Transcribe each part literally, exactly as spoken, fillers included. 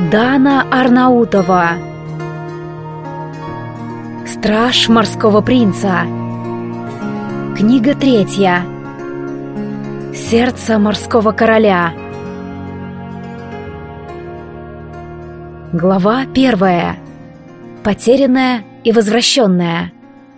Дана Арнаутова. Страж морского принца. Книга третья. Сердце морского короля. Глава первая. Потерянная и возвращенная.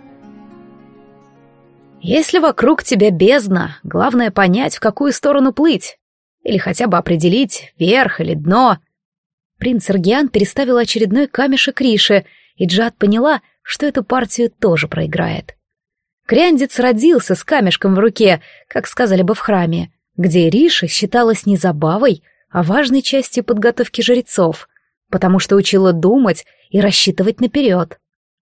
Если вокруг тебя бездна, главное понять, в какую сторону плыть. Или хотя бы определить, верх или дно. Принц Эргиан переставил очередной камешек Риши, и Джад поняла, что эту партию тоже проиграет. Кряндец родился с камешком в руке, как сказали бы в храме, где Риша считалась не забавой, а важной частью подготовки жрецов, потому что учила думать и рассчитывать наперед.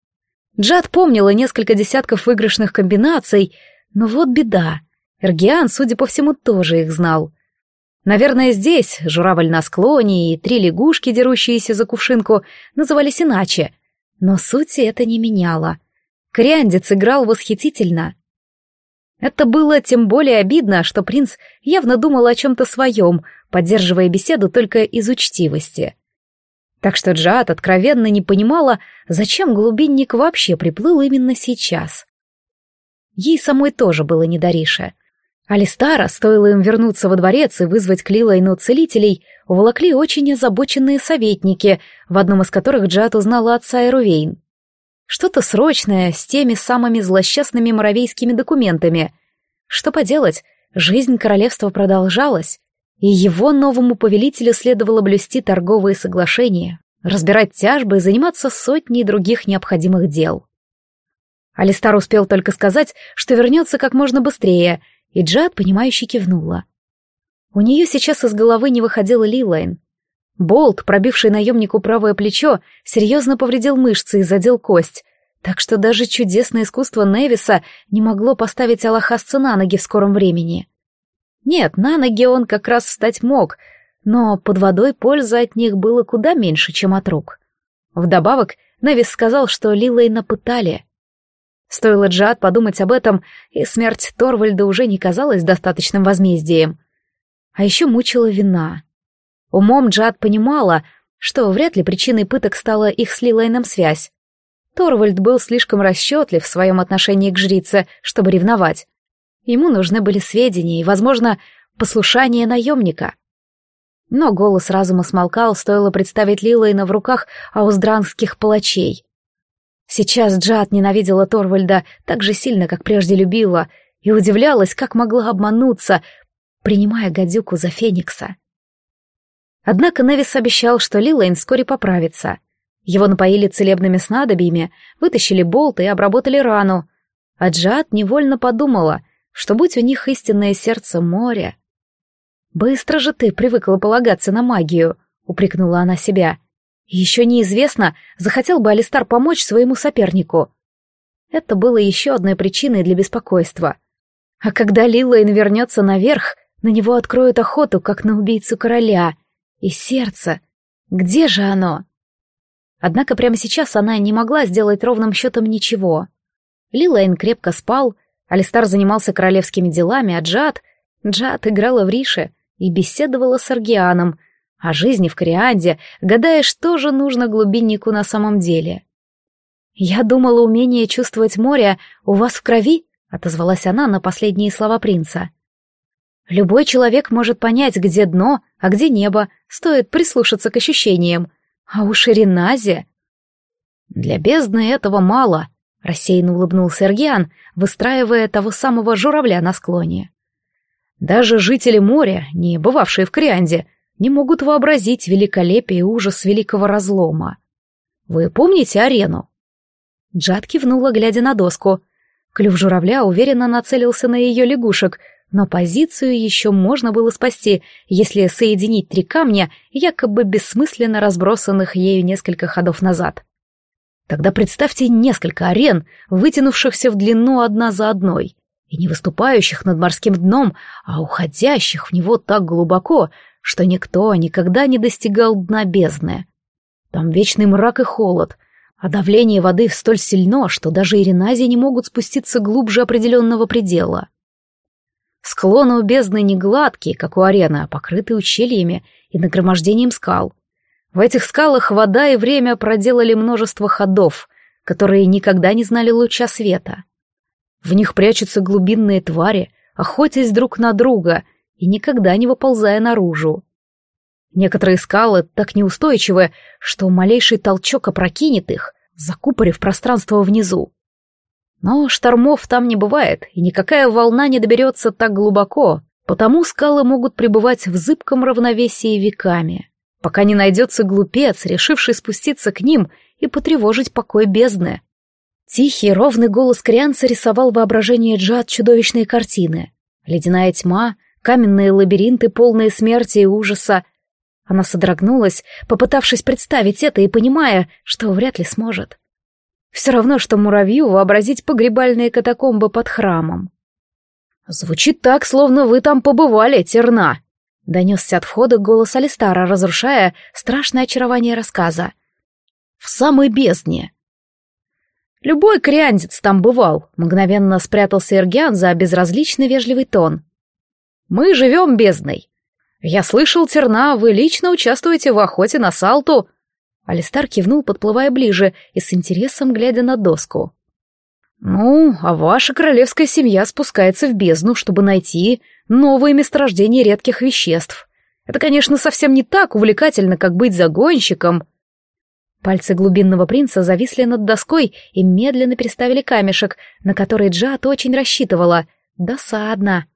Джад помнила несколько десятков выигрышных комбинаций, но вот беда. Эргиан, судя по всему, тоже их знал. Наверное, здесь журавль на склоне и три лягушки, дерущиеся за кувшинку, назывались иначе, но сути это не меняло. Кряндец играл восхитительно. Это было тем более обидно, что принц явно думал о чем-то своем, поддерживая беседу только из учтивости. Так что Джад откровенно не понимала, зачем глубинник вообще приплыл именно сейчас. Ей самой тоже было не до Риши. Алистара, стоило им вернуться во дворец и вызвать к Лилайну целителей, уволокли очень озабоченные советники, в одном из которых Джад узнала отца Эрувейн. Что-то срочное с теми самыми злосчастными моровейскими документами. Что поделать, жизнь королевства продолжалась, и его новому повелителю следовало блюсти торговые соглашения, разбирать тяжбы и заниматься сотней других необходимых дел. Алистар успел только сказать, что вернется как можно быстрее, и Джад, понимающе кивнула. У нее сейчас из головы не выходила Лилайн. Болт, пробивший наемнику правое плечо, серьезно повредил мышцы и задел кость, так что даже чудесное искусство Невиса не могло поставить Алахасца на ноги в скором времени. Нет, на ноги он как раз встать мог, но под водой пользы от них было куда меньше, чем от рук. Вдобавок, Невис сказал, что Лилайна пытали. Стоило Джад подумать об этом, и смерть Торвальда уже не казалась достаточным возмездием. А еще мучила вина. Умом Джад понимала, что вряд ли причиной пыток стала их с Лилайном связь. Торвальд был слишком расчетлив в своем отношении к жрице, чтобы ревновать. Ему нужны были сведения и, возможно, послушание наемника. Но голос разума смолкал, стоило представить Лилайна в руках ауздранских палачей. Сейчас Джад ненавидела Торвальда так же сильно, как прежде любила, и удивлялась, как могла обмануться, принимая гадюку за Феникса. Однако Невис обещал, что Лилайн вскоре поправится. Его напоили целебными снадобьями, вытащили болт и обработали рану. А Джад невольно подумала, что будь у них истинное сердце моря. «Быстро же ты привыкла полагаться на магию», — упрекнула она себя. Еще неизвестно, захотел бы Алистар помочь своему сопернику. Это было еще одной причиной для беспокойства. А когда Лилайн вернется наверх, на него откроют охоту, как на убийцу короля. И сердце. Где же оно? Однако прямо сейчас она не могла сделать ровным счетом ничего. Лилайн крепко спал, Алистар занимался королевскими делами, а Джад... Джад играла в Рише и беседовала с Эргианом о жизни в Корианде, гадая, что же нужно глубиннику на самом деле. «Я думала, умение чувствовать море у вас в крови», — отозвалась она на последние слова принца. «Любой человек может понять, где дно, а где небо, стоит прислушаться к ощущениям. А уж Ириназе...» «Для бездны этого мало», — рассеянно улыбнулся Эргиан, выстраивая того самого журавля на склоне. «Даже жители моря, не бывавшие в Корианде, не могут вообразить великолепие и ужас великого разлома. Вы помните арену?» Джад кивнула, глядя на доску. Клюв журавля уверенно нацелился на ее лягушек, но позицию еще можно было спасти, если соединить три камня, якобы бессмысленно разбросанных ею несколько ходов назад. Тогда представьте несколько арен, вытянувшихся в длину одна за одной, и не выступающих над морским дном, а уходящих в него так глубоко, что никто никогда не достигал дна бездны. Там вечный мрак и холод, а давление воды столь сильно, что даже иринази не могут спуститься глубже определенного предела. Склоны у бездны не гладкие, как у арены, а покрыты ущельями и нагромождением скал. В этих скалах вода и время проделали множество ходов, которые никогда не знали луча света. В них прячутся глубинные твари, охотясь друг на друга и никогда не выползая наружу. Некоторые скалы так неустойчивы, что малейший толчок опрокинет их, закупорив пространство внизу. Но штормов там не бывает, и никакая волна не доберется так глубоко, потому скалы могут пребывать в зыбком равновесии веками, пока не найдется глупец, решивший спуститься к ним и потревожить покой бездны. Тихий, ровный голос Крианца рисовал воображение Джад чудовищные картины. Ледяная тьма, каменные лабиринты, полные смерти и ужаса. Она содрогнулась, попытавшись представить это и понимая, что вряд ли сможет. Все равно, что муравью вообразить погребальные катакомбы под храмом. «Звучит так, словно вы там побывали, Терна», — донесся от входа голос Алистара, разрушая страшное очарование рассказа. «В самой бездне». «Любой криандец там бывал», — мгновенно спрятался Эргиан за безразличный вежливый тон. «Мы живем бездной. Я слышал, Терна, вы лично участвуете в охоте на Салту». Алистар кивнул, подплывая ближе и с интересом глядя на доску. «Ну, а ваша королевская семья спускается в бездну, чтобы найти новые месторождения редких веществ. Это, конечно, совсем не так увлекательно, как быть загонщиком». Пальцы глубинного принца зависли над доской и медленно переставили камешек, на который Джад очень рассчитывала. Досадно.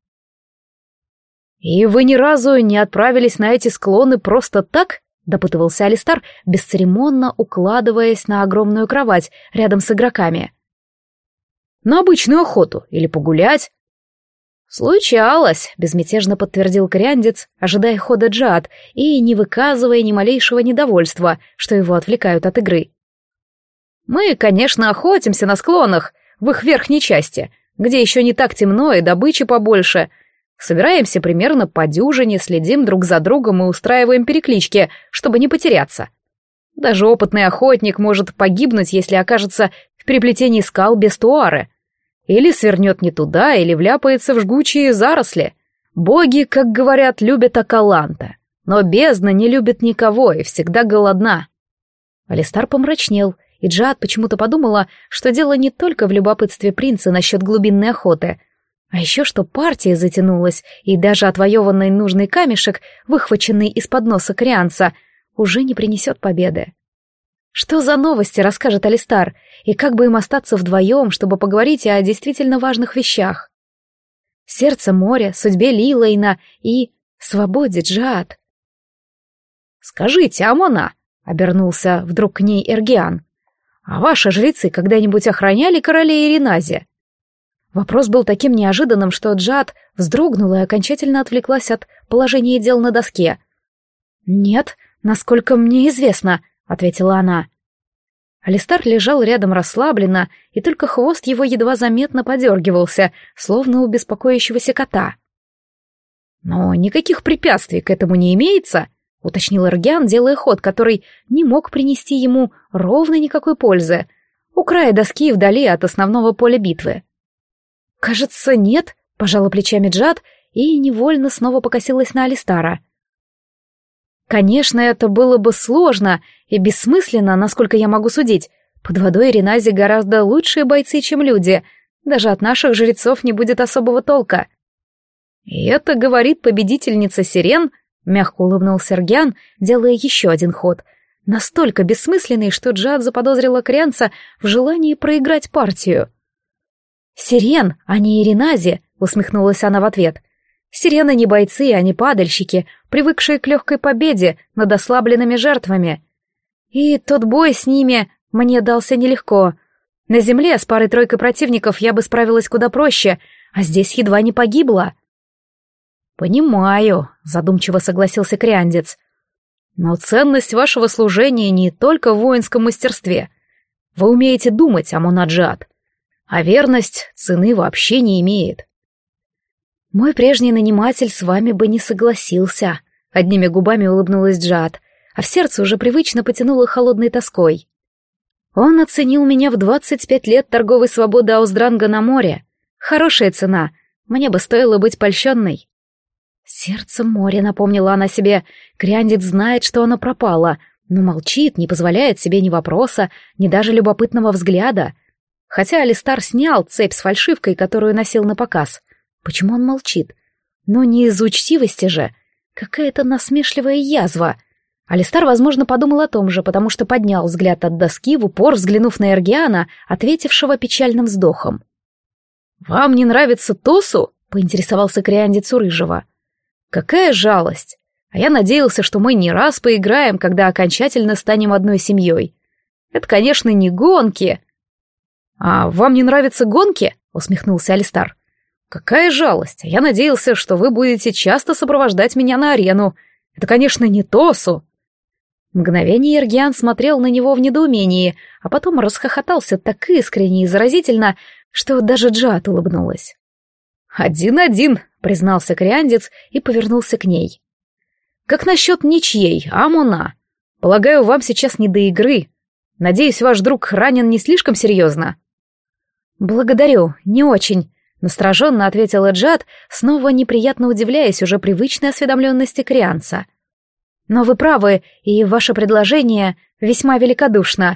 «И вы ни разу не отправились на эти склоны просто так?» — допытывался Алистар, бесцеремонно укладываясь на огромную кровать рядом с игроками. «На обычную охоту или погулять?» «Случалось», — безмятежно подтвердил кориандец, ожидая хода Джад и не выказывая ни малейшего недовольства, что его отвлекают от игры. «Мы, конечно, охотимся на склонах, в их верхней части, где еще не так темно и добычи побольше. Собираемся примерно по дюжине, следим друг за другом и устраиваем переклички, чтобы не потеряться. Даже опытный охотник может погибнуть, если окажется в переплетении скал без туары. Или свернет не туда, или вляпается в жгучие заросли. Боги, как говорят, любят Акаланта, но бездна не любит никого и всегда голодна». Алистар помрачнел, и Джад почему-то подумала, что дело не только в любопытстве принца насчет глубинной охоты, а еще что партия затянулась, и даже отвоеванный нужный камешек, выхваченный из-под носа Крианца, уже не принесет победы. Что за новости расскажет Алистар, и как бы им остаться вдвоем, чтобы поговорить о действительно важных вещах? Сердце моря, судьбе Лилейна и свободе Джад. «Скажите, Амона», — обернулся вдруг к ней Эргиан, «а ваши жрецы когда-нибудь охраняли королей Иринази?» Вопрос был таким неожиданным, что Джад вздрогнула и окончательно отвлеклась от положения дел на доске. «Нет, насколько мне известно», — ответила она. Алистар лежал рядом расслабленно, и только хвост его едва заметно подергивался, словно у беспокоящегося кота. «Но никаких препятствий к этому не имеется», — уточнил Эргиан, делая ход, который не мог принести ему ровно никакой пользы, у края доски вдали от основного поля битвы. «Кажется, нет», — пожала плечами Джад и невольно снова покосилась на Алистара. «Конечно, это было бы сложно и бессмысленно, насколько я могу судить. Под водой Иринази гораздо лучшие бойцы, чем люди. Даже от наших жрецов не будет особого толка». «И это говорит победительница Сирен», — мягко улыбнулся Эргиан, делая еще один ход, настолько бессмысленный, что Джад заподозрила Крианца в желании проиграть партию. «Сирен, а не Иринази», — усмехнулась она в ответ. «Сирены не бойцы, а не падальщики, привыкшие к легкой победе над ослабленными жертвами. И тот бой с ними мне дался нелегко. На земле с парой-тройкой противников я бы справилась куда проще, а здесь едва не погибла». «Понимаю», — задумчиво согласился Криандец. «Но ценность вашего служения не только в воинском мастерстве. Вы умеете думать, Амона Джад. А верность цены вообще не имеет». «Мой прежний наниматель с вами бы не согласился», — одними губами улыбнулась Джад, а в сердце уже привычно потянуло холодной тоской. «Он оценил меня в двадцать пять лет торговой свободы Ауздранга на море. Хорошая цена, мне бы стоило быть польщенной». «Сердце моря», — напомнила она себе, — Криандец знает, что оно пропало, но молчит, не позволяет себе ни вопроса, ни даже любопытного взгляда. Хотя Алистар снял цепь с фальшивкой, которую носил на показ. Почему он молчит? Но не из учтивости же. Какая-то насмешливая язва. Алистар, возможно, подумал о том же, потому что поднял взгляд от доски, в упор взглянув на Эргиана, ответившего печальным вздохом. «Вам не нравится Тосу?» — поинтересовался криандец у Рыжего. «Какая жалость! А я надеялся, что мы не раз поиграем, когда окончательно станем одной семьей. Это, конечно, не гонки». «А вам не нравятся гонки?» — усмехнулся Алистар. «Какая жалость! А я надеялся, что вы будете часто сопровождать меня на арену. Это, конечно, не Тосу». Мгновение Эргиан смотрел на него в недоумении, а потом расхохотался так искренне и заразительно, что даже Джиат улыбнулась. «Один-один», — признался криандец и повернулся к ней. «Как насчет ничьей, Амуна? Полагаю, вам сейчас не до игры. Надеюсь, ваш друг ранен не слишком серьезно?» «Благодарю, не очень», — настороженно ответила Джиат, снова неприятно удивляясь уже привычной осведомленности крианца. «Но вы правы, и ваше предложение весьма великодушно».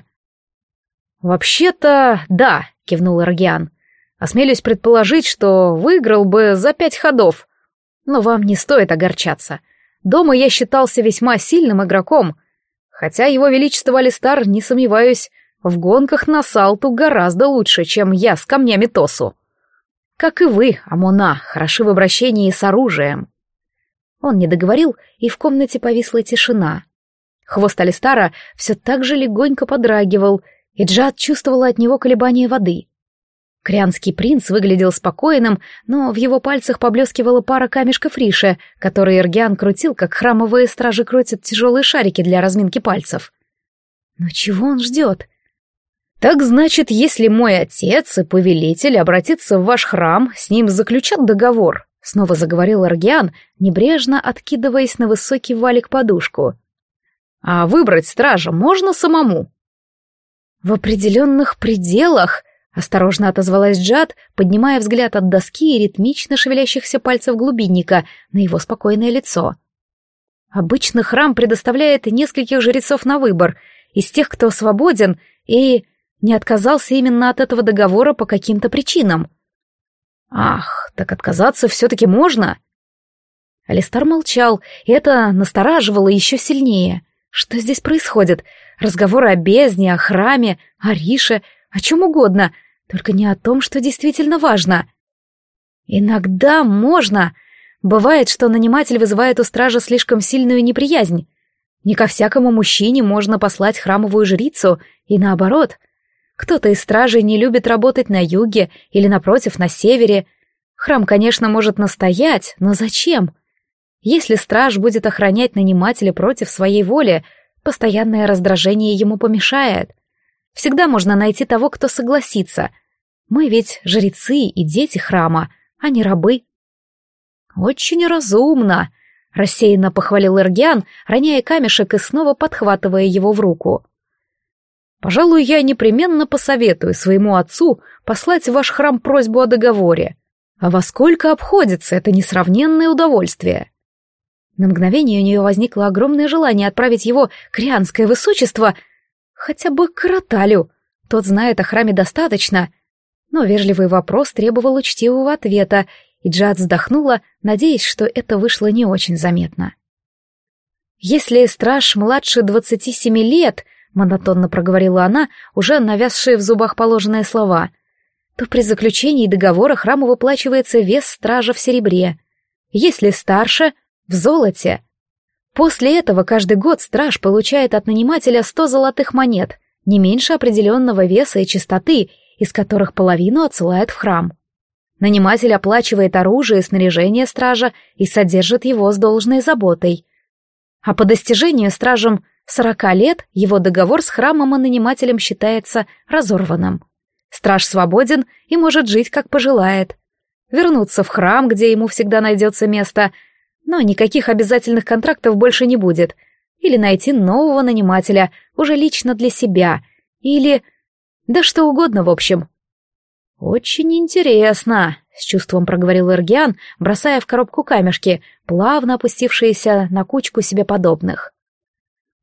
«Вообще-то, да», — кивнул Эргиан. «Осмелюсь предположить, что выиграл бы за пять ходов. Но вам не стоит огорчаться. Дома я считался весьма сильным игроком, хотя его величество Алистар, не сомневаюсь, в гонках на Салту гораздо лучше, чем я с камнями Тосу. Как и вы, Амуна, хороши в обращении с оружием». Он не договорил, и в комнате повисла тишина. Хвост Алистара все так же легонько подрагивал, и Джиат чувствовала от него колебания воды. Крианский принц выглядел спокойным, но в его пальцах поблескивала пара камешков риши, которые Эргиан крутил, как храмовые стражи крутят тяжелые шарики для разминки пальцев. Но чего он ждет? «Так значит, если мой отец и повелитель обратятся в ваш храм, с ним заключат договор», — снова заговорил Эргиан, небрежно откидываясь на высокий валик-подушку. «А выбрать стража можно самому?» «В определенных пределах», — осторожно отозвалась Джиат, поднимая взгляд от доски и ритмично шевелящихся пальцев глубинника на его спокойное лицо. «Обычно храм предоставляет нескольких жрецов на выбор, из тех, кто свободен и не отказался именно от этого договора по каким-то причинам». «Ах, так отказаться все-таки можно?» Алистар молчал, и это настораживало еще сильнее. Что здесь происходит? Разговоры о бездне, о храме, о Рише, о чем угодно, только не о том, что действительно важно. Иногда можно. Бывает, что наниматель вызывает у стража слишком сильную неприязнь. Не ко всякому мужчине можно послать храмовую жрицу, и наоборот. Кто-то из стражей не любит работать на юге или, напротив, на севере. Храм, конечно, может настоять, но зачем? Если страж будет охранять нанимателя против своей воли, постоянное раздражение ему помешает. Всегда можно найти того, кто согласится. Мы ведь жрецы и дети храма, а не рабы. «Очень разумно», — рассеянно похвалил Эргиан, роняя камешек и снова подхватывая его в руку. «Пожалуй, я непременно посоветую своему отцу послать в ваш храм просьбу о договоре. А во сколько обходится это несравненное удовольствие?» На мгновение у нее возникло огромное желание отправить его крианское высочество хотя бы к Роталю. Тот знает о храме достаточно. Но вежливый вопрос требовал учтивого ответа, и Джиат вздохнула, надеясь, что это вышло не очень заметно. «Если страж младше двадцати семи лет», — монотонно проговорила она, уже навязшие в зубах положенные слова, то при заключении договора храму выплачивается вес стража в серебре. Если старше — в золоте. После этого каждый год страж получает от нанимателя сто золотых монет, не меньше определенного веса и чистоты, из которых половину отсылает в храм. Наниматель оплачивает оружие и снаряжение стража и содержит его с должной заботой. А по достижению стражем сорока лет его договор с храмом и нанимателем считается разорванным. Страж свободен и может жить, как пожелает. Вернуться в храм, где ему всегда найдется место, но никаких обязательных контрактов больше не будет. Или найти нового нанимателя, уже лично для себя. Или... да что угодно, в общем. «Очень интересно», — с чувством проговорил Эргиан, бросая в коробку камешки, плавно опустившиеся на кучку себе подобных.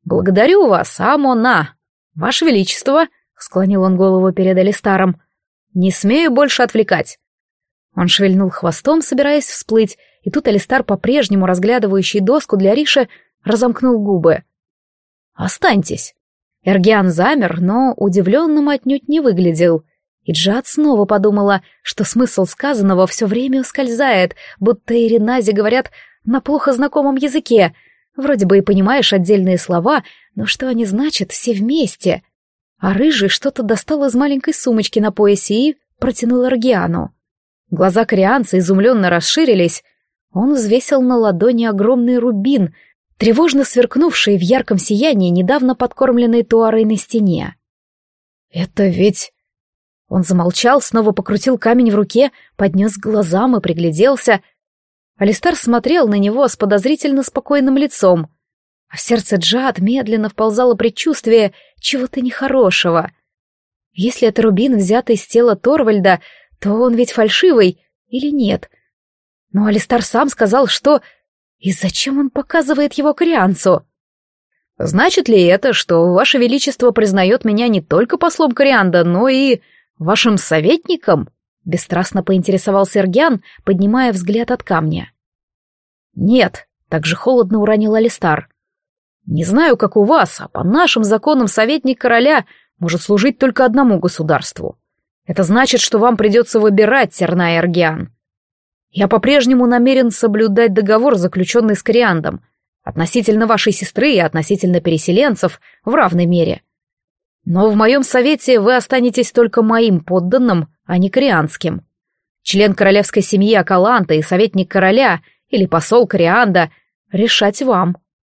«Благодарю вас, Амона! Ваше Величество!» — склонил он голову перед Алистаром. «Не смею больше отвлекать!» Он шевельнул хвостом, собираясь всплыть, и тут Алистар, по-прежнему разглядывающий доску для Риши, разомкнул губы. «Останьтесь!» Эргиан замер, но удивленным отнюдь не выглядел. И Джад снова подумала, что смысл сказанного все время ускользает, будто Иринази говорят на плохо знакомом языке. Вроде бы и понимаешь отдельные слова, но что они значат все вместе? А Рыжий что-то достал из маленькой сумочки на поясе и протянул Эргиану. Глаза корианца изумленно расширились. Он взвесил на ладони огромный рубин, тревожно сверкнувший в ярком сиянии недавно подкормленной туарой на стене. «Это ведь...» Он замолчал, снова покрутил камень в руке, поднес к глазам и пригляделся. Алистар смотрел на него с подозрительно спокойным лицом. А в сердце Джад медленно вползало предчувствие чего-то нехорошего. Если это рубин, взятый из тела Торвальда, то он ведь фальшивый или нет? Но Алистар сам сказал, что... И зачем он показывает его корианцу? «Значит ли это, что Ваше Величество признает меня не только послом Корианда, но и вашим советником?» — бесстрастно поинтересовался Эргиан, поднимая взгляд от камня. «Нет», — так же холодно уронил Алистар. «Не знаю, как у вас, а по нашим законам советник короля может служить только одному государству. Это значит, что вам придется выбирать, Тернай Эргиан. Я по-прежнему намерен соблюдать договор, заключенный с Кориандом, относительно вашей сестры и относительно переселенцев в равной мере. Но в моем совете вы останетесь только моим подданным, а не кориандским. Член королевской семьи Акаланта и советник короля или посол Корианда решать вам».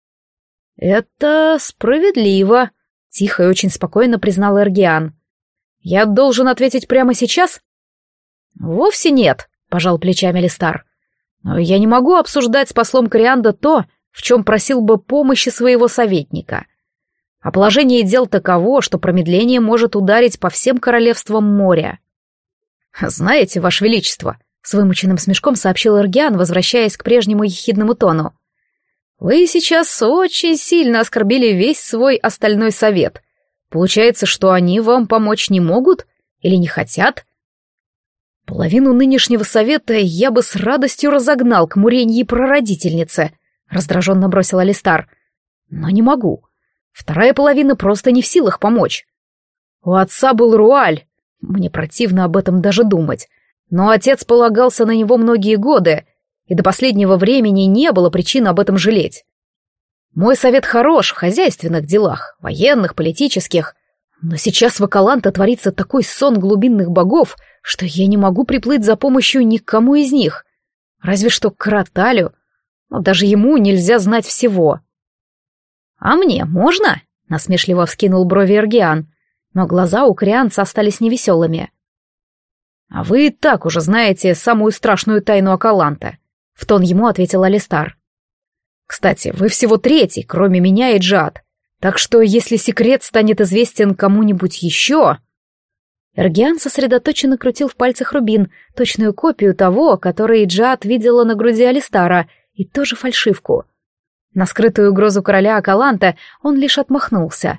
«Это справедливо», — тихо и очень спокойно признал Эргиан. «Я должен ответить прямо сейчас?» «Вовсе нет», — пожал плечами Алистар. «Но я не могу обсуждать с послом Корианда то, в чем просил бы помощи своего советника. А положение дел таково, что промедление может ударить по всем королевствам моря». «Знаете, Ваше Величество», — с вымученным смешком сообщил Эргиан, возвращаясь к прежнему ехидному тону, «вы сейчас очень сильно оскорбили весь свой остальной совет. Получается, что они вам помочь не могут или не хотят?» «Половину нынешнего совета я бы с радостью разогнал к муреньей прародительнице», — раздраженно бросил Алистар. «Но не могу. Вторая половина просто не в силах помочь. У отца был Руаль. Мне противно об этом даже думать. Но отец полагался на него многие годы, и до последнего времени не было причин об этом жалеть. Мой совет хорош в хозяйственных делах, военных, политических, но сейчас в Акаланте творится такой сон глубинных богов, что я не могу приплыть за помощью никому из них. Разве что к Караталю, но даже ему нельзя знать всего». «А мне можно?» — насмешливо вскинул брови Эргиан, но глаза у корианца остались невеселыми. «А вы и так уже знаете самую страшную тайну Акаланта», — в тон ему ответил Алистар. «Кстати, вы всего третий, кроме меня и Джад, так что если секрет станет известен кому-нибудь еще...» Эргиан сосредоточенно крутил в пальцах рубин, точную копию того, который Джад видела на груди Алистара, и тоже фальшивку. На скрытую угрозу короля Акаланта он лишь отмахнулся.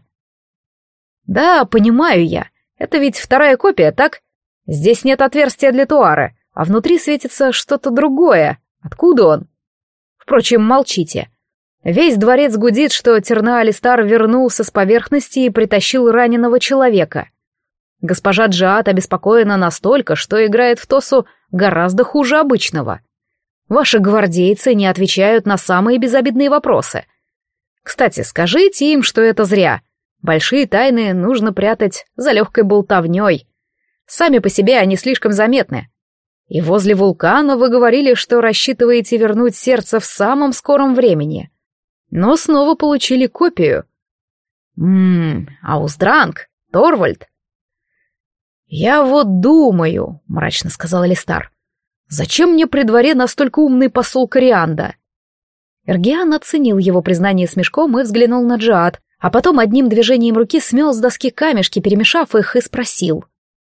«Да, понимаю я. Это ведь вторая копия, так? Здесь нет отверстия для туары, а внутри светится что-то другое. Откуда он? Впрочем, молчите. Весь дворец гудит, что Терна Алистар вернулся с поверхности и притащил раненого человека. Госпожа Джад обеспокоена настолько, что играет в тосу гораздо хуже обычного. Ваши гвардейцы не отвечают на самые безобидные вопросы. Кстати, скажите им, что это зря. Большие тайны нужно прятать за легкой болтовней. Сами по себе они слишком заметны. И возле вулкана вы говорили, что рассчитываете вернуть сердце в самом скором времени. Но снова получили копию. Ммм, Ауздранг, Торвальд. «Я вот думаю», — мрачно сказал Алистар, — «зачем мне при дворе настолько умный посол Корианда?» Эргиан оценил его признание смешком и взглянул на Джад, а потом одним движением руки смел с доски камешки, перемешав их, и спросил.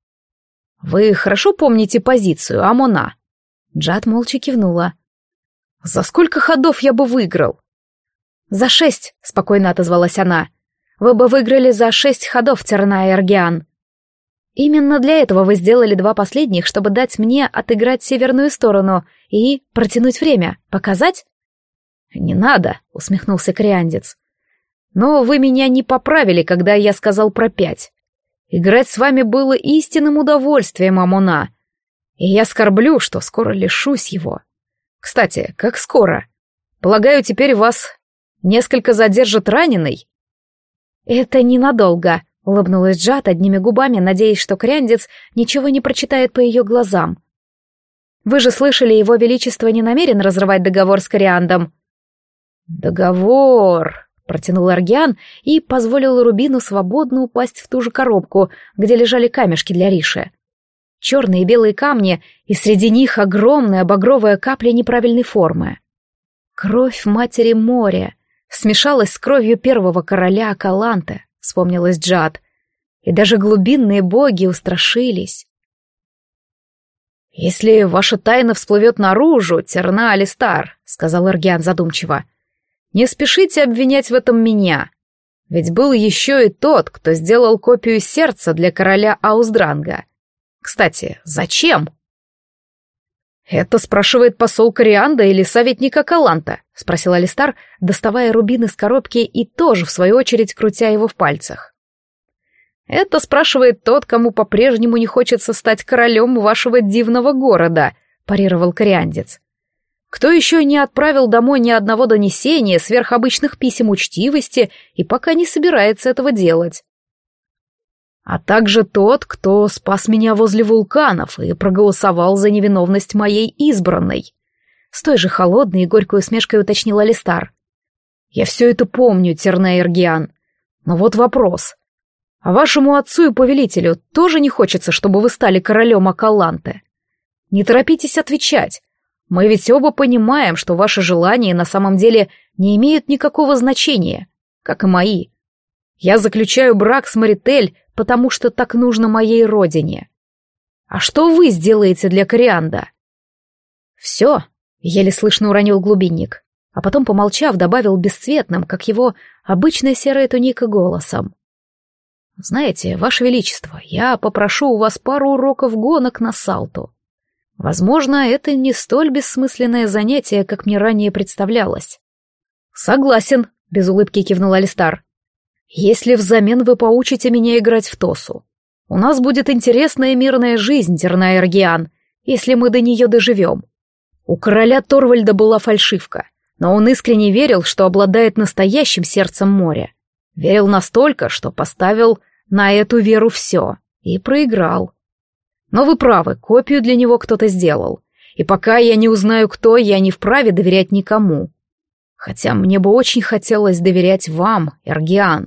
«Вы хорошо помните позицию, Амона?» Джад молча кивнула. «За сколько ходов я бы выиграл?» «За шесть», — спокойно отозвалась она. «Вы бы выиграли за шесть ходов, Терна Эргиан. Именно для этого вы сделали два последних, чтобы дать мне отыграть северную сторону и протянуть время. Показать?» «Не надо», — усмехнулся кориандец. «Но вы меня не поправили, когда я сказал про пять. Играть с вами было истинным удовольствием, Амона. И я скорблю, что скоро лишусь его. Кстати, как скоро? Полагаю, теперь вас несколько задержит раненый?» «Это ненадолго», — улыбнулась Джад одними губами, надеясь, что кряндец ничего не прочитает по ее глазам. «Вы же слышали, его величество не намерен разрывать договор с Кориандом». «Договор», — протянул Эргиан и позволил Рубину свободно упасть в ту же коробку, где лежали камешки для Риши. Черные и белые камни, и среди них огромная багровая капля неправильной формы. «Кровь матери моря смешалась с кровью первого короля Акаланте», — вспомнилась Джад, и даже глубинные боги устрашились. «Если ваша тайна всплывет наружу, Терна Алистар», — сказал Эргиан задумчиво, — «не спешите обвинять в этом меня, ведь был еще и тот, кто сделал копию сердца для короля Ауздранга. Кстати, зачем?» «Это спрашивает посол Корианда или советник Акаланта?» — спросил Алистар, доставая рубин из коробки и тоже, в свою очередь, крутя его в пальцах. «Это спрашивает тот, кому по-прежнему не хочется стать королем вашего дивного города», — парировал кориандец. «Кто еще не отправил домой ни одного донесения, сверхобычных писем учтивости и пока не собирается этого делать. А также тот, кто спас меня возле вулканов и проголосовал за невиновность моей избранной», — с той же холодной и горькой усмешкой уточнил Алистар. «Я все это помню, Терна Эргиан, но вот вопрос. А вашему отцу и повелителю тоже не хочется, чтобы вы стали королем Акаланте? Не торопитесь отвечать. Мы ведь оба понимаем, что ваши желания на самом деле не имеют никакого значения, как и мои. Я заключаю брак с Маритель, потому что так нужно моей родине. А что вы сделаете для Корианда?» «Все», — еле слышно уронил глубинник, а потом, помолчав, добавил бесцветным, как его обычная серая туника, голосом. «Знаете, Ваше Величество, я попрошу у вас пару уроков гонок на Салту. Возможно, это не столь бессмысленное занятие, как мне ранее представлялось». «Согласен», — без улыбки кивнул Алистар. «Если взамен вы поучите меня играть в Тосу. У нас будет интересная мирная жизнь, Терна Эргиан, если мы до нее доживем. У короля Торвальда была фальшивка, но он искренне верил, что обладает настоящим сердцем моря. Верил настолько, что поставил на эту веру все и проиграл. Но вы правы, копию для него кто-то сделал, и пока я не узнаю, кто, я не вправе доверять никому. Хотя мне бы очень хотелось доверять вам, Эргиан».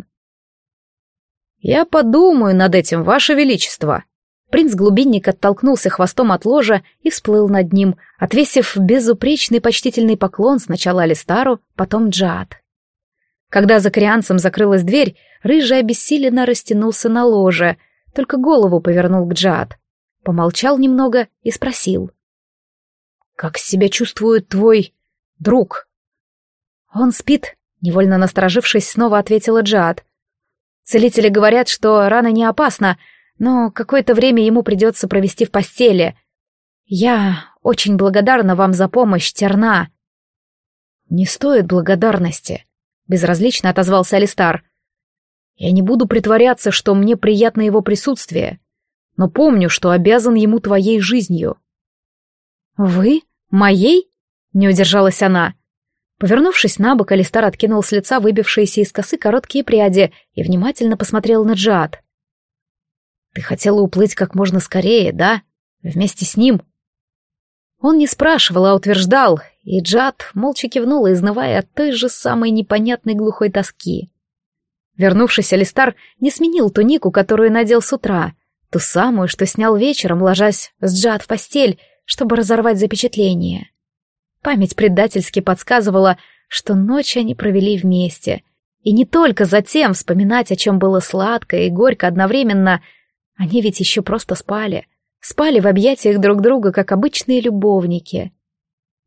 «Я подумаю над этим, Ваше Величество». Принц-глубинник оттолкнулся хвостом от ложа и всплыл над ним, отвесив безупречный почтительный поклон сначала Алистару, потом Джад. Когда за корианцем закрылась дверь, рыжий обессиленно растянулся на ложе, только голову повернул к Джад. Помолчал немного и спросил. «Как себя чувствует твой друг?» «Он спит», — невольно насторожившись, снова ответила Джад. «Целители говорят, что рана не опасна, но какое-то время ему придется провести в постели. Я очень благодарна вам за помощь, Терна». «Не стоит благодарности», — безразлично отозвался Алистар. «Я не буду притворяться, что мне приятно его присутствие, но помню, что обязан ему твоей жизнью». «Вы? Моей?» — не удержалась она. Повернувшись на бок, Алистар откинул с лица выбившиеся из косы короткие пряди и внимательно посмотрел на Джад. «Ты хотела уплыть как можно скорее, да? Вместе с ним?» Он не спрашивал, а утверждал, и Джад молча кивнула, изнывая от той же самой непонятной глухой тоски. Вернувшись, Алистар не сменил тунику, которую надел с утра, ту самую, что снял вечером, ложась с Джад в постель, чтобы разорвать запечатление. Память предательски подсказывала, что ночь они провели вместе. И не только затем вспоминать, о чем было сладко и горько одновременно. Они ведь еще просто спали. Спали в объятиях друг друга, как обычные любовники.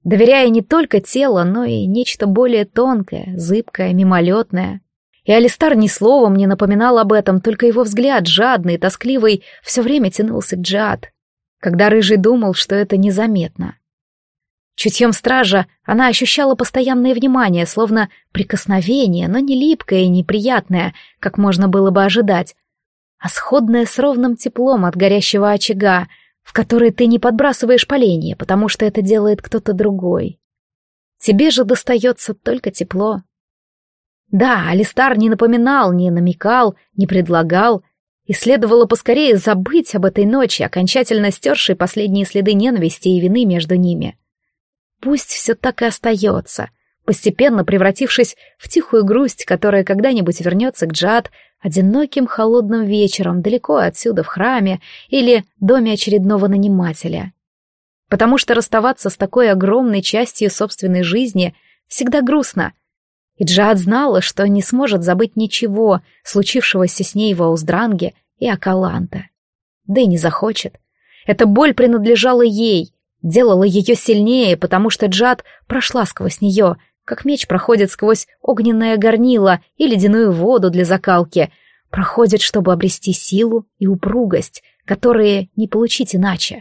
доверяя не только тело, но и нечто более тонкое, зыбкое, мимолетное. И Алистар ни словом не напоминал об этом, только его взгляд, жадный, тоскливый, все время тянулся к Джиад, когда Рыжий думал, что это незаметно. Чутьем стража она ощущала постоянное внимание, словно прикосновение, но не липкое и неприятное, как можно было бы ожидать, а сходное с ровным теплом от горящего очага, в который ты не подбрасываешь поленья, потому что это делает кто-то другой. Тебе же достается только тепло. Да, Алистар не напоминал, не намекал, не предлагал, и следовало поскорее забыть об этой ночи, окончательно стершей последние следы ненависти и вины между ними. Пусть все так и остается, постепенно превратившись в тихую грусть, которая когда-нибудь вернется к Джиад одиноким холодным вечером далеко отсюда в храме или доме очередного нанимателя. Потому что расставаться с такой огромной частью собственной жизни всегда грустно, и Джиад знала, что не сможет забыть ничего, случившегося с ней в Ауздранге и Акаланте. Да и не захочет. Эта боль принадлежала ей, делала ее сильнее, потому что Джиад прошла сквозь нее, как меч проходит сквозь огненное горнило и ледяную воду для закалки, проходит, чтобы обрести силу и упругость, которые не получить иначе.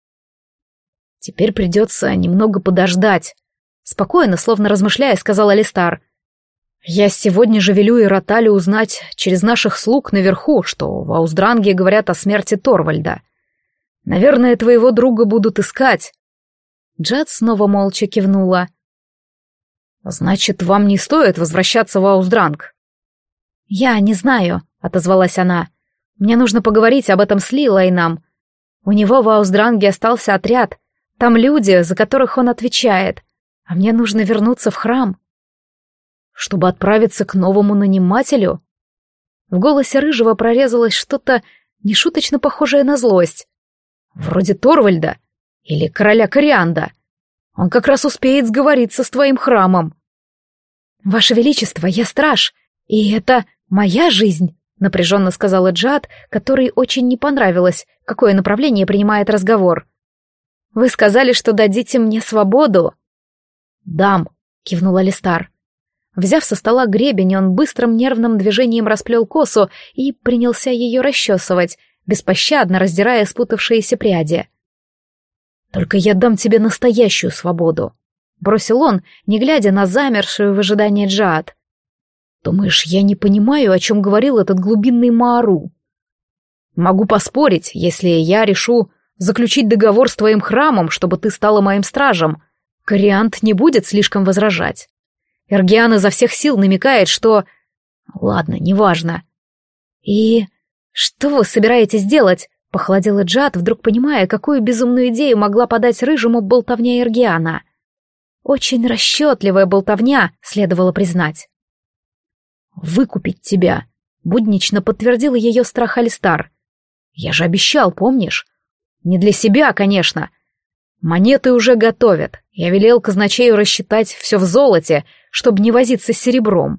«Теперь придется немного подождать», — спокойно, словно размышляя, сказал Алистар. «Я сегодня же велю Иротале узнать через наших слуг наверху, что в Ауздранге говорят о смерти Торвальда. Наверное, твоего друга будут искать». Джиад снова молча кивнула. «Значит, вам не стоит возвращаться в Ауздранг?» «Я не знаю», — отозвалась она. «Мне нужно поговорить об этом с Лилайном. У него в Ауздранге остался отряд. Там люди, за которых он отвечает. А мне нужно вернуться в храм». «Чтобы отправиться к новому нанимателю?» В голосе Рыжего прорезалось что-то нешуточно похожее на злость. «Вроде Торвальда или короля Корианда. Он как раз успеет сговориться с твоим храмом». «Ваше Величество, я страж, и это моя жизнь», — напряженно сказала Джиад, которой очень не понравилось, какое направление принимает разговор. «Вы сказали, что дадите мне свободу». «Дам», — кивнул Алистар. Взяв со стола гребень, он быстрым нервным движением расплел косу и принялся ее расчесывать, беспощадно раздирая спутавшиеся пряди. «Только я дам тебе настоящую свободу», — бросил он, не глядя на замершую в ожидании Джиад. «Думаешь, я не понимаю, о чем говорил этот глубинный Маару? Могу поспорить, если я решу заключить договор с твоим храмом, чтобы ты стала моим стражем, Кориант не будет слишком возражать. Эргиан изо всех сил намекает, что... Ладно, неважно. И что вы собираетесь делать?» — похолодела Джиад, вдруг понимая, какую безумную идею могла подать Рыжему болтовня Эргиана. Очень расчетливая болтовня, следовало признать. «Выкупить тебя», — буднично подтвердил ее страх Алистар. «Я же обещал, помнишь? Не для себя, конечно. Монеты уже готовят. Я велел казначею рассчитать все в золоте, чтобы не возиться с серебром».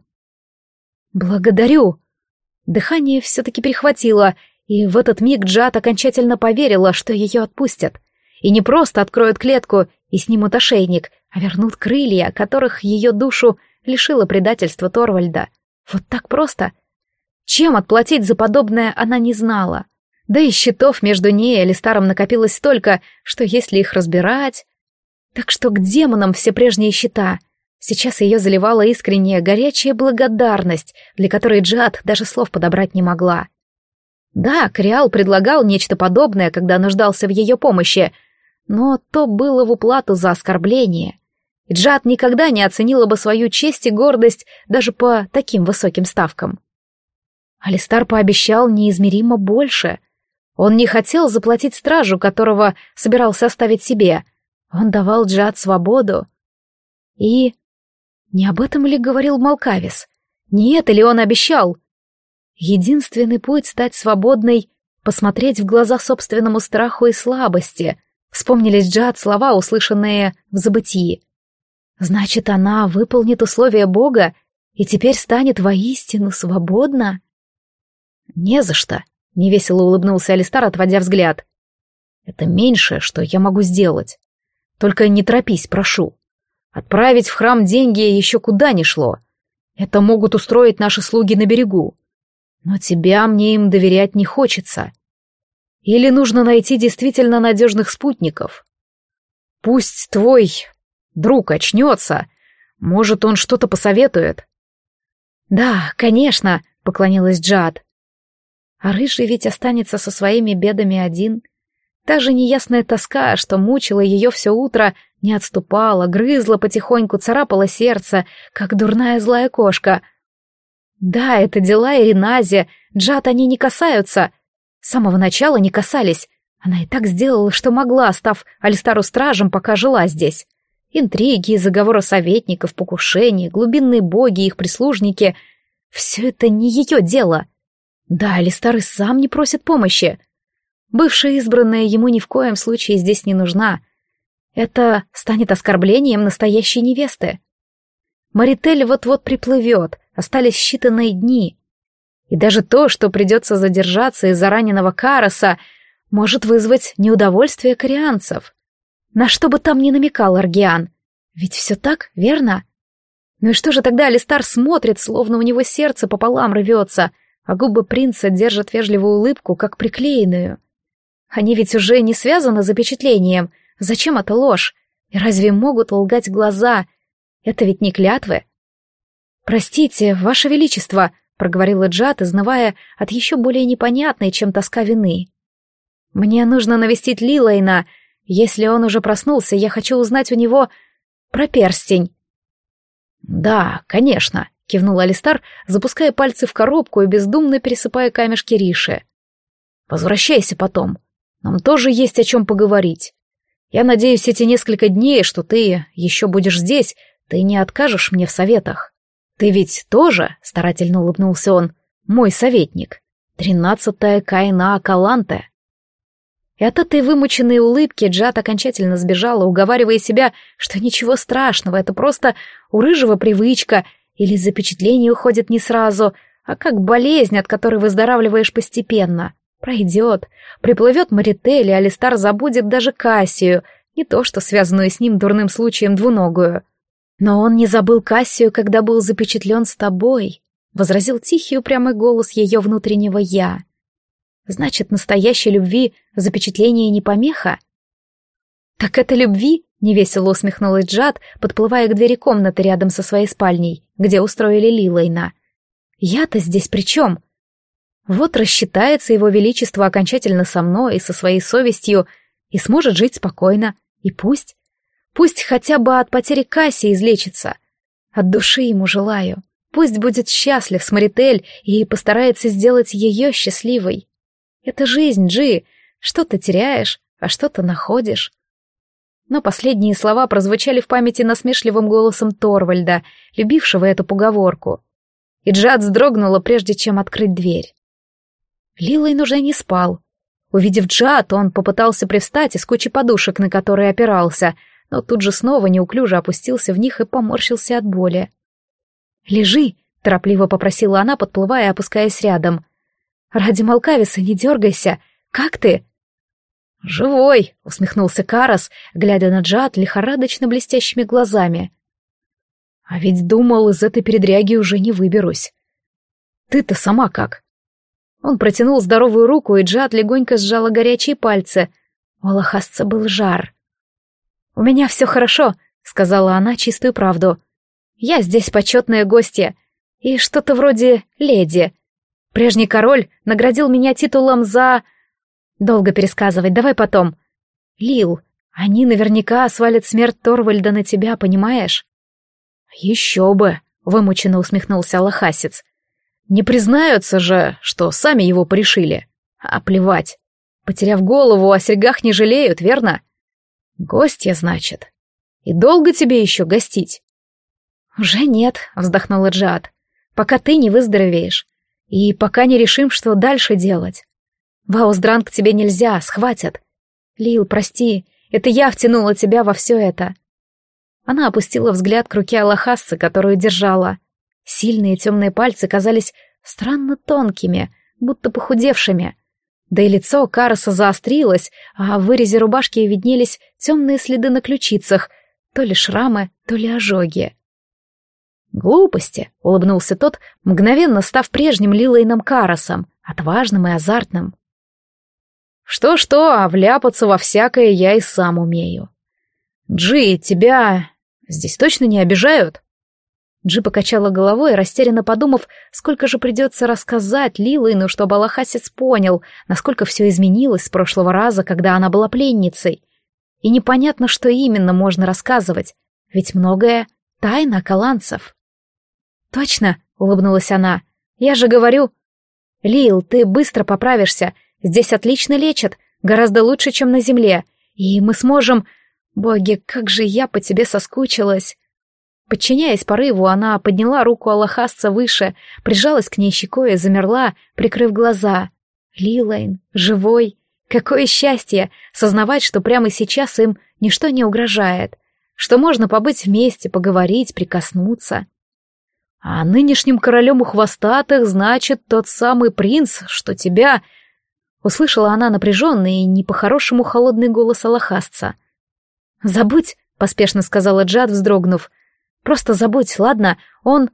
«Благодарю». Дыхание все-таки перехватило, и в этот миг Джиад окончательно поверила, что ее отпустят. И не просто откроют клетку и снимут ошейник, а вернут крылья, которых ее душу лишило предательства Торвальда. Вот так просто. Чем отплатить за подобное, она не знала. Да и счетов между ней и Алистаром накопилось столько, что если их разбирать... Так что к демонам все прежние счета. Сейчас ее заливала искренняя горячая благодарность, для которой Джиад даже слов подобрать не могла. Да, Криал предлагал нечто подобное, когда нуждался в ее помощи, но то было в уплату за оскорбление. И Джиад никогда не оценила бы свою честь и гордость даже по таким высоким ставкам. Алистар пообещал неизмеримо больше. Он не хотел заплатить стражу, которого собирался оставить себе. Он давал Джиад свободу. И... не об этом ли говорил Малкавис? Не это ли он обещал? Единственный путь стать свободной — посмотреть в глаза собственному страху и слабости. Вспомнились Джиад слова, услышанные в забытии. Значит, она выполнит условия Бога и теперь станет воистину свободна? «Не за что», — невесело улыбнулся Алистар, отводя взгляд. «Это меньшее, что я могу сделать. Только не торопись, прошу. Отправить в храм деньги еще куда ни шло. Это могут устроить наши слуги на берегу. Но тебя мне им доверять не хочется. Или нужно найти действительно надежных спутников. Пусть твой друг очнется, может, он что-то посоветует. Да, конечно, поклонилась Джад. А рыжий ведь останется со своими бедами один. Та же неясная тоска, что мучила ее все утро, не отступала, грызла потихоньку, царапала сердце, как дурная злая кошка. Да, это дела Иринази, Джад они не касаются. С самого начала не касались. Она и так сделала, что могла, став Алистару стражем, пока жила здесь. Интриги, заговоры советников, покушения, глубинные боги и их прислужники — все это не ее дело. Да, Алистар и сам не просит помощи. Бывшая избранная ему ни в коем случае здесь не нужна. Это станет оскорблением настоящей невесты. Маритель вот-вот приплывет, остались считанные дни. И даже то, что придется задержаться из-за раненого Караса, может вызвать неудовольствие корианцев. На что бы там ни намекал Аргиан. Ведь все так, верно? Ну и что же тогда Алистар смотрит, словно у него сердце пополам рвется, а губы принца держат вежливую улыбку, как приклеенную? Они ведь уже не связаны запечатлением. Зачем это ложь? И разве могут лгать глаза? Это ведь не клятвы. «Простите, Ваше Величество», — проговорила Джад, изнывая от еще более непонятной, чем тоска вины. «Мне нужно навестить Лилайна. Если он уже проснулся, я хочу узнать у него про перстень». «Да, конечно», — кивнул Алистар, запуская пальцы в коробку и бездумно пересыпая камешки Риши. «Возвращайся потом. Нам тоже есть о чем поговорить. Я надеюсь, эти несколько дней, что ты еще будешь здесь, ты не откажешь мне в советах. Ты ведь тоже, — старательно улыбнулся он, — мой советник. Тринадцатая Кайна Акаланте». И от этой вымученной улыбки Джад окончательно сбежала, уговаривая себя, что ничего страшного, это просто у рыжего привычка, или запечатление уходит не сразу, а как болезнь, от которой выздоравливаешь постепенно. Пройдет, приплывет Маритель, и Алистар забудет даже Кассию, не то что связанную с ним дурным случаем двуногую. «Но он не забыл Кассию, когда был запечатлен с тобой», — возразил тихий упрямый голос ее внутреннего «я». «Значит, настоящей любви запечатление не помеха?» «Так это любви?» — невесело усмехнулась Джад, подплывая к двери комнаты рядом со своей спальней, где устроили Лилайна. «Я-то здесь при чем? Вот рассчитается его величество окончательно со мной и со своей совестью, и сможет жить спокойно, и пусть, пусть хотя бы от потери Кассии излечится. От души ему желаю. Пусть будет счастлив с Маритель и постарается сделать ее счастливой. Это жизнь, Джи, что ты теряешь, а что ты находишь». Но последние слова прозвучали в памяти насмешливым голосом Торвальда, любившего эту поговорку. И Джад вздрогнула, прежде чем открыть дверь. Лилайн уже не спал. Увидев Джад, он попытался привстать из кучи подушек, на которые опирался, но тут же снова неуклюже опустился в них и поморщился от боли. «Лежи», — торопливо попросила она, подплывая и опускаясь рядом. «Ради Малкависа не дергайся. Как ты?» «Живой», — усмехнулся Карас, глядя на Джад лихорадочно блестящими глазами. «А ведь думал, из этой передряги уже не выберусь. Ты-то сама как?» Он протянул здоровую руку, и Джад легонько сжала горячие пальцы. У алахасца был жар. «У меня все хорошо», — сказала она чистую правду. «Я здесь почетная гостья, и что-то вроде леди. Прежний король наградил меня титулом за... Долго пересказывать, давай потом. Лил, они наверняка свалят смерть Торвальда на тебя, понимаешь?» «Еще бы», — вымученно усмехнулся алахасец. «Не признаются же, что сами его порешили. А плевать. Потеряв голову, о серьгах не жалеют, верно? Гостья, значит. И долго тебе еще гостить?» «Уже нет», — вздохнула Джад. «Пока ты не выздоровеешь. И пока не решим, что дальше делать. В Ауздранг к тебе нельзя, схватят. Лил, прости, это я втянула тебя во все это». Она опустила взгляд к руке алахасца, которую держала. Сильные темные пальцы казались странно тонкими, будто похудевшими. Да и лицо Караса заострилось, а в вырезе рубашки виднелись темные следы на ключицах, то ли шрамы, то ли ожоги. «Глупости», — улыбнулся тот, мгновенно став прежним Лилейном Карасом, отважным и азартным. «Что-что, а вляпаться во всякое я и сам умею. Джи, тебя здесь точно не обижают?» Джи покачала головой, растерянно подумав, сколько же придется рассказать Лилейну, чтобы Алахасец понял, насколько все изменилось с прошлого раза, когда она была пленницей. И непонятно, что именно можно рассказывать, ведь многое — тайна каланцев. «Точно», — улыбнулась она, — «я же говорю...» «Лил, ты быстро поправишься, здесь отлично лечат, гораздо лучше, чем на земле, и мы сможем... Боги, как же я по тебе соскучилась!» Подчиняясь порыву, она подняла руку Алахасца выше, прижалась к ней щекой и замерла, прикрыв глаза. Лилейн, живой! Какое счастье сознавать, что прямо сейчас им ничто не угрожает, что можно побыть вместе, поговорить, прикоснуться. А нынешним королем у хвостатых, значит, тот самый принц, что тебя... Услышала она напряженный и не по-хорошему холодный голос Алахасца. «Забудь», — поспешно сказала Джад, вздрогнув. «Просто забудь, ладно? Он...»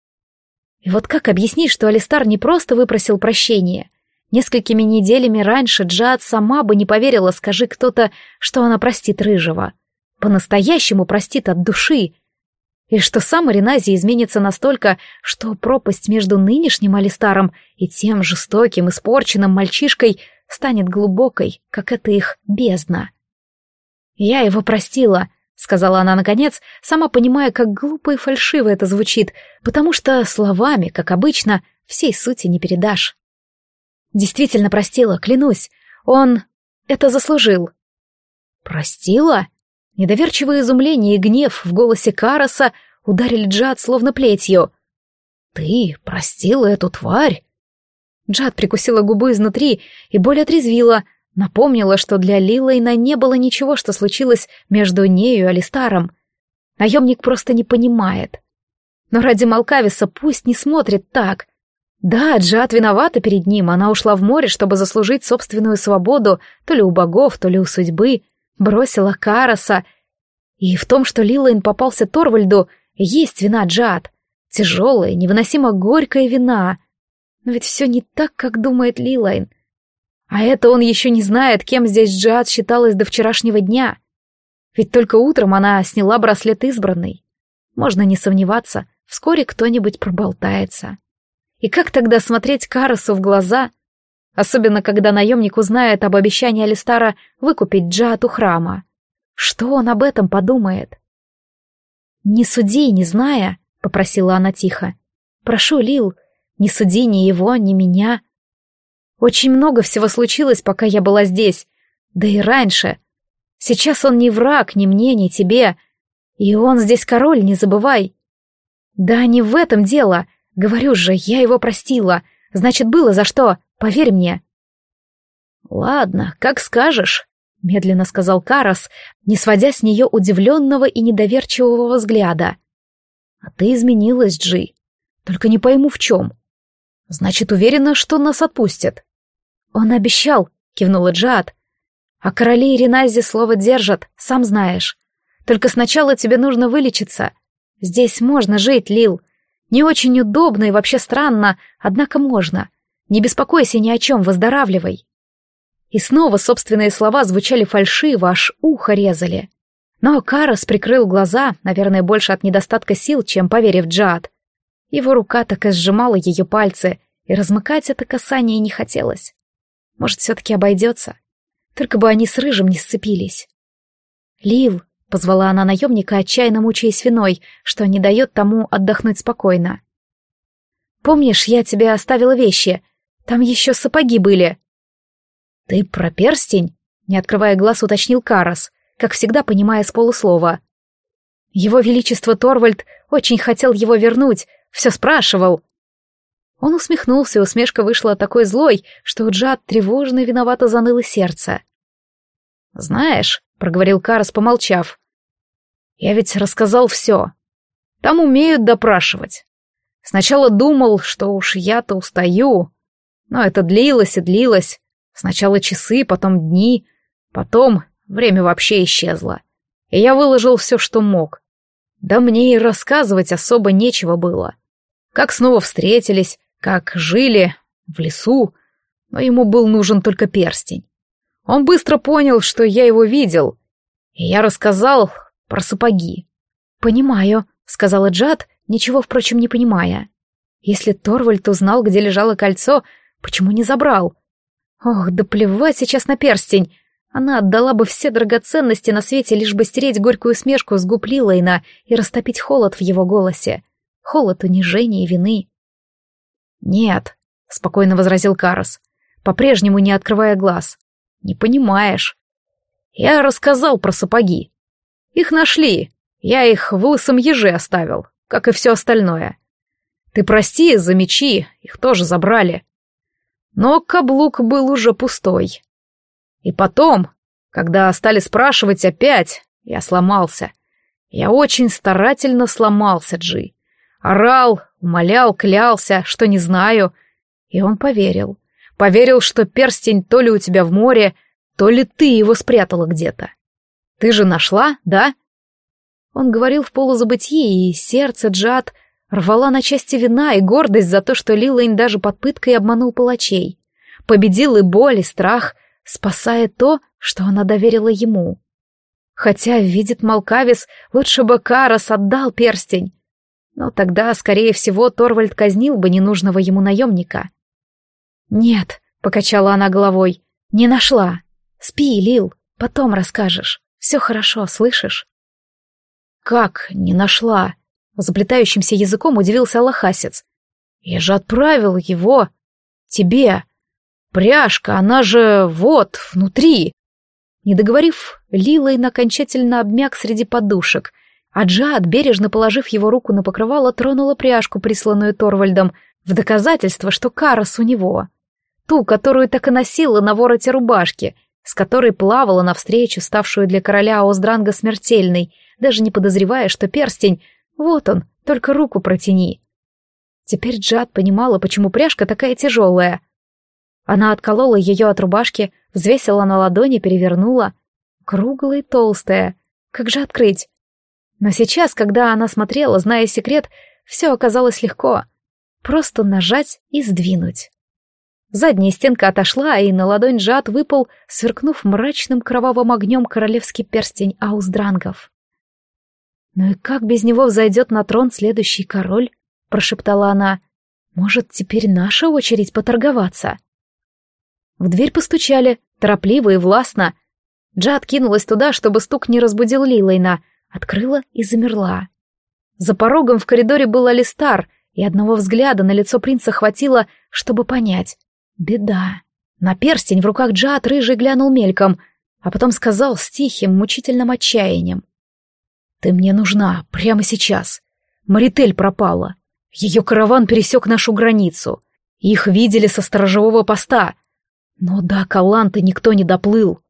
И вот как объяснить, что Алистар не просто выпросил прощения? Несколькими неделями раньше Джад сама бы не поверила, скажи кто-то, что она простит Рыжего. По-настоящему простит от души. И что сам Аренази изменится настолько, что пропасть между нынешним Алистаром и тем жестоким, испорченным мальчишкой станет глубокой, как это их бездна. «Я его простила», — сказала она наконец, сама понимая, как глупо и фальшиво это звучит, потому что словами, как обычно, всей сути не передашь. «Действительно простила, клянусь. Он это заслужил». «Простила?» Недоверчивое изумление и гнев в голосе Караса ударили Джад словно плетью. «Ты простила эту тварь?» Джад прикусила губу изнутри и боль отрезвила, напомнила, что для Лилейна не было ничего, что случилось между нею и Алистаром. Наемник просто не понимает. Но ради Малкависа пусть не смотрит так. Да, Джад виновата перед ним, она ушла в море, чтобы заслужить собственную свободу, то ли у богов, то ли у судьбы, бросила Караса. И в том, что Лилейн попался Торвальду, есть вина Джад. Тяжелая, невыносимо горькая вина. Но ведь все не так, как думает Лилейн. А это он еще не знает, кем здесь Джад считалась до вчерашнего дня. Ведь только утром она сняла браслет избранной. Можно не сомневаться, вскоре кто-нибудь проболтается. И как тогда смотреть Карасу в глаза? Особенно, когда наемник узнает об обещании Алистара выкупить Джад у храма. Что он об этом подумает? «Не суди, не зная», — попросила она тихо. «Прошу, Лил, не суди ни его, ни меня. Очень много всего случилось, пока я была здесь, да и раньше. Сейчас он не враг ни мне, ни тебе. И он здесь король, не забывай. Да не в этом дело. Говорю же, я его простила. Значит, было за что, поверь мне». «Ладно, как скажешь», — медленно сказал Карас, не сводя с нее удивленного и недоверчивого взгляда. «А ты изменилась, Джи. Только не пойму, в чем. Значит, уверена, что нас отпустят». «Он обещал», — кивнула Джад. «А короли Иренази слово держат, сам знаешь. Только сначала тебе нужно вылечиться. Здесь можно жить, Лил. Не очень удобно и вообще странно, однако можно. Не беспокойся ни о чем, выздоравливай». И снова собственные слова звучали фальшиво, аж ухо резали. Но Карас прикрыл глаза, наверное, больше от недостатка сил, чем поверив Джад. Его рука так и сжимала ее пальцы, и размыкать это касание не хотелось. Может, все-таки обойдется? Только бы они с Рыжим не сцепились. «Лил», — позвала она наемника, отчаянно мучаясь виной, что не дает тому отдохнуть спокойно. «Помнишь, я тебе оставила вещи? Там еще сапоги были». «Ты про перстень?» — не открывая глаз, уточнил Карас, как всегда понимая с полуслова. Его Величество Торвальд очень хотел его вернуть, все спрашивал. Он усмехнулся, и усмешка вышла такой злой, что у Джад тревожно и виновато заныло сердце. «Знаешь», — проговорил Карас, помолчав, — «я ведь рассказал все. Там умеют допрашивать. Сначала думал, что уж я-то устаю, но это длилось и длилось. Сначала часы, потом дни, потом время вообще исчезло. И я выложил все, что мог. Да мне и рассказывать особо нечего было. Как снова встретились, как жили в лесу, но ему был нужен только перстень. Он быстро понял, что я его видел, и я рассказал про сапоги. «Понимаю», — сказала Джад, ничего, впрочем, не понимая. «Если Торвальд узнал, где лежало кольцо, почему не забрал? Ох, да плевать сейчас на перстень. Она отдала бы все драгоценности на свете, лишь бы стереть горькую усмешку с губ Лилайна и растопить холод в его голосе. Холод унижения и вины». «Нет», — спокойно возразил Карас, по-прежнему не открывая глаз. «Не понимаешь. Я рассказал про сапоги. Их нашли. Я их в лысом еже оставил, как и все остальное. Ты прости, за мечи, их тоже забрали. Но каблук был уже пустой. И потом, когда стали спрашивать опять, я сломался. Я очень старательно сломался, Джи. Орал, умолял, клялся, что не знаю. И он поверил. Поверил, что перстень то ли у тебя в море, то ли ты его спрятала где-то. Ты же нашла, да?» Он говорил в полузабытии, и сердце Джад рвала на части вина и гордость за то, что Лилайн даже под пыткой обманул палачей. Победил и боль, и страх, спасая то, что она доверила ему. Хотя, видит Малкавис, лучше бы Карас отдал перстень. Но тогда, скорее всего, Торвальд казнил бы ненужного ему наемника. «Нет», — покачала она головой, — «не нашла. Спи, Лил, потом расскажешь. Все хорошо, слышишь?» «Как не нашла?» — заплетающимся языком удивился Аллахасец. «Я же отправил его тебе. Пряжка, она же вот, внутри». Не договорив, Лилайн окончательно обмяк среди подушек, а Джад, бережно положив его руку на покрывало, тронула пряжку, присланную Торвальдом, в доказательство, что Карас у него. Ту, которую так и носила на вороте рубашки, с которой плавала навстречу, ставшую для короля Оздранга смертельной, даже не подозревая, что перстень, вот он, только руку протяни. Теперь Джад понимала, почему пряжка такая тяжелая. Она отколола ее от рубашки, взвесила на ладони, перевернула. Круглая и толстая. Как же открыть? Но сейчас, когда она смотрела, зная секрет, все оказалось легко. Просто нажать и сдвинуть. Задняя стенка отошла, и на ладонь Джад выпал, сверкнув мрачным кровавым огнем, королевский перстень Ауздрангов. «Ну и как без него взойдет на трон следующий король?» — прошептала она. «Может, теперь наша очередь поторговаться?» В дверь постучали, торопливо и властно. Джад кинулась туда, чтобы стук не разбудил Лилайна, открыла и замерла. За порогом в коридоре был Алистар, и одного взгляда на лицо принца хватило, чтобы понять. Беда. На перстень в руках Джад рыжий глянул мельком, а потом сказал с тихим, мучительным отчаянием. «Ты мне нужна прямо сейчас. Маритель пропала. Ее караван пересек нашу границу. Их видели со сторожевого поста. Но до Каланты никто не доплыл.